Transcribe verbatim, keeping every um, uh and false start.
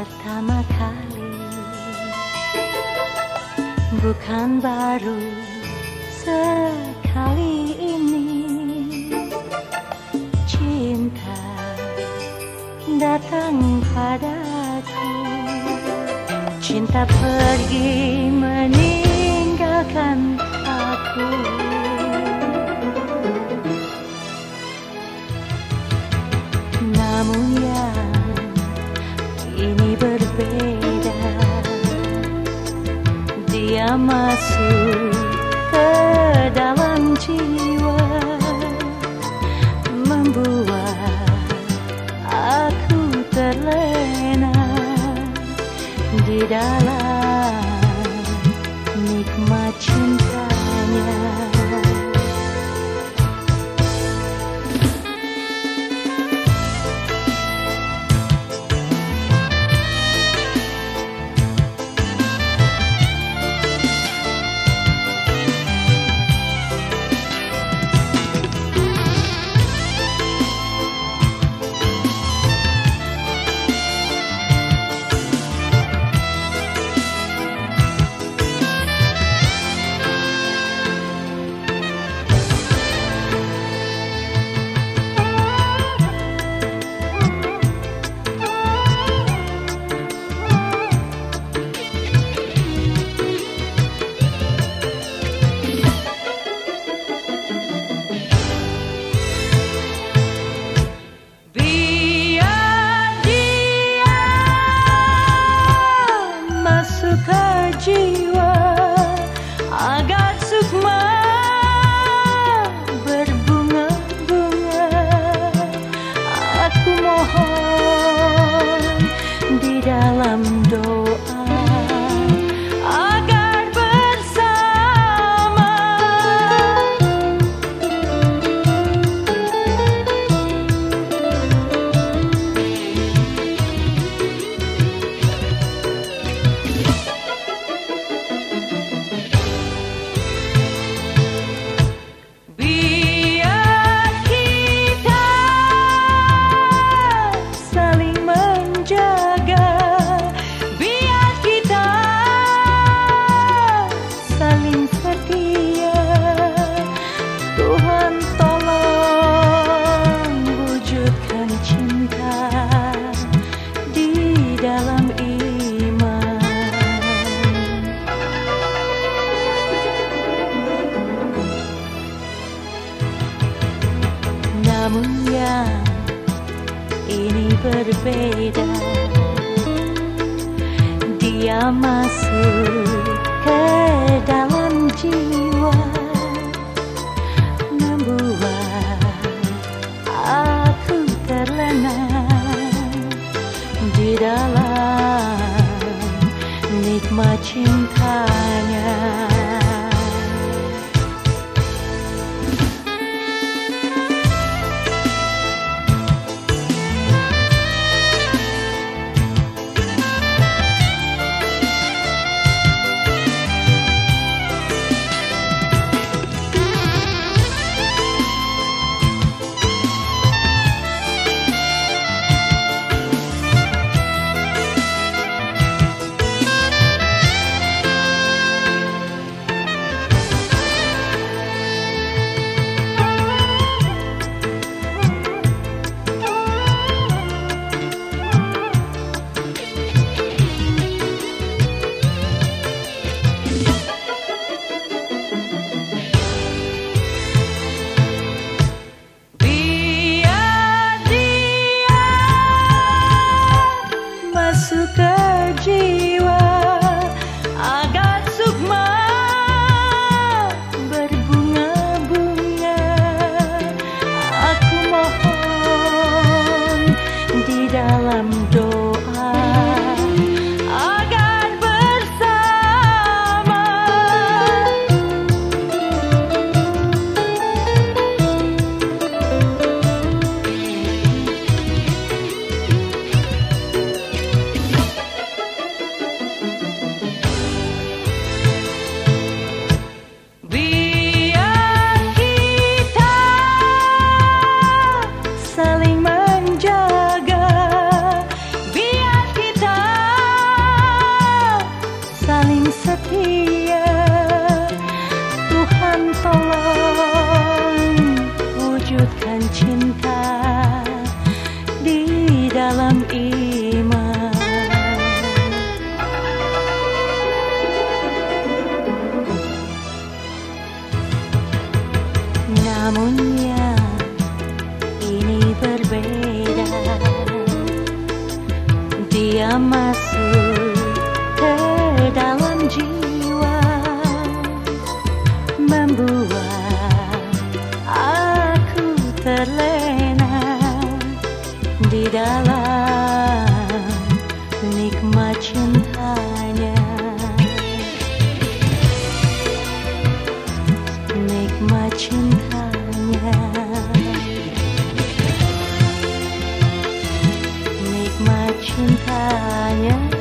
pertama kali, bukan baru sekali ini. Cinta datang padaku, cinta pergi meninggalkan aku. Namun yang ini berbeda, dia masuk ke dalam jiwa, membuat aku terlena di dalam nikmat cintanya. Jiwa agak sukma berbunga-bunga, aku mohon di dalam doa agar bersama. Namun yang ini berbeda, dia masuk ke dalam jiwa, membuat aku terlena di dalam nikmat cintanya. Ke jiwa agak sukma berbunga-bunga, aku mohon di dalam doa agar bersama. masuk ke dalam jiwa, membuat aku terlena di dalam nikmat cintanya, nikmat cintanya, nikmat cintanya.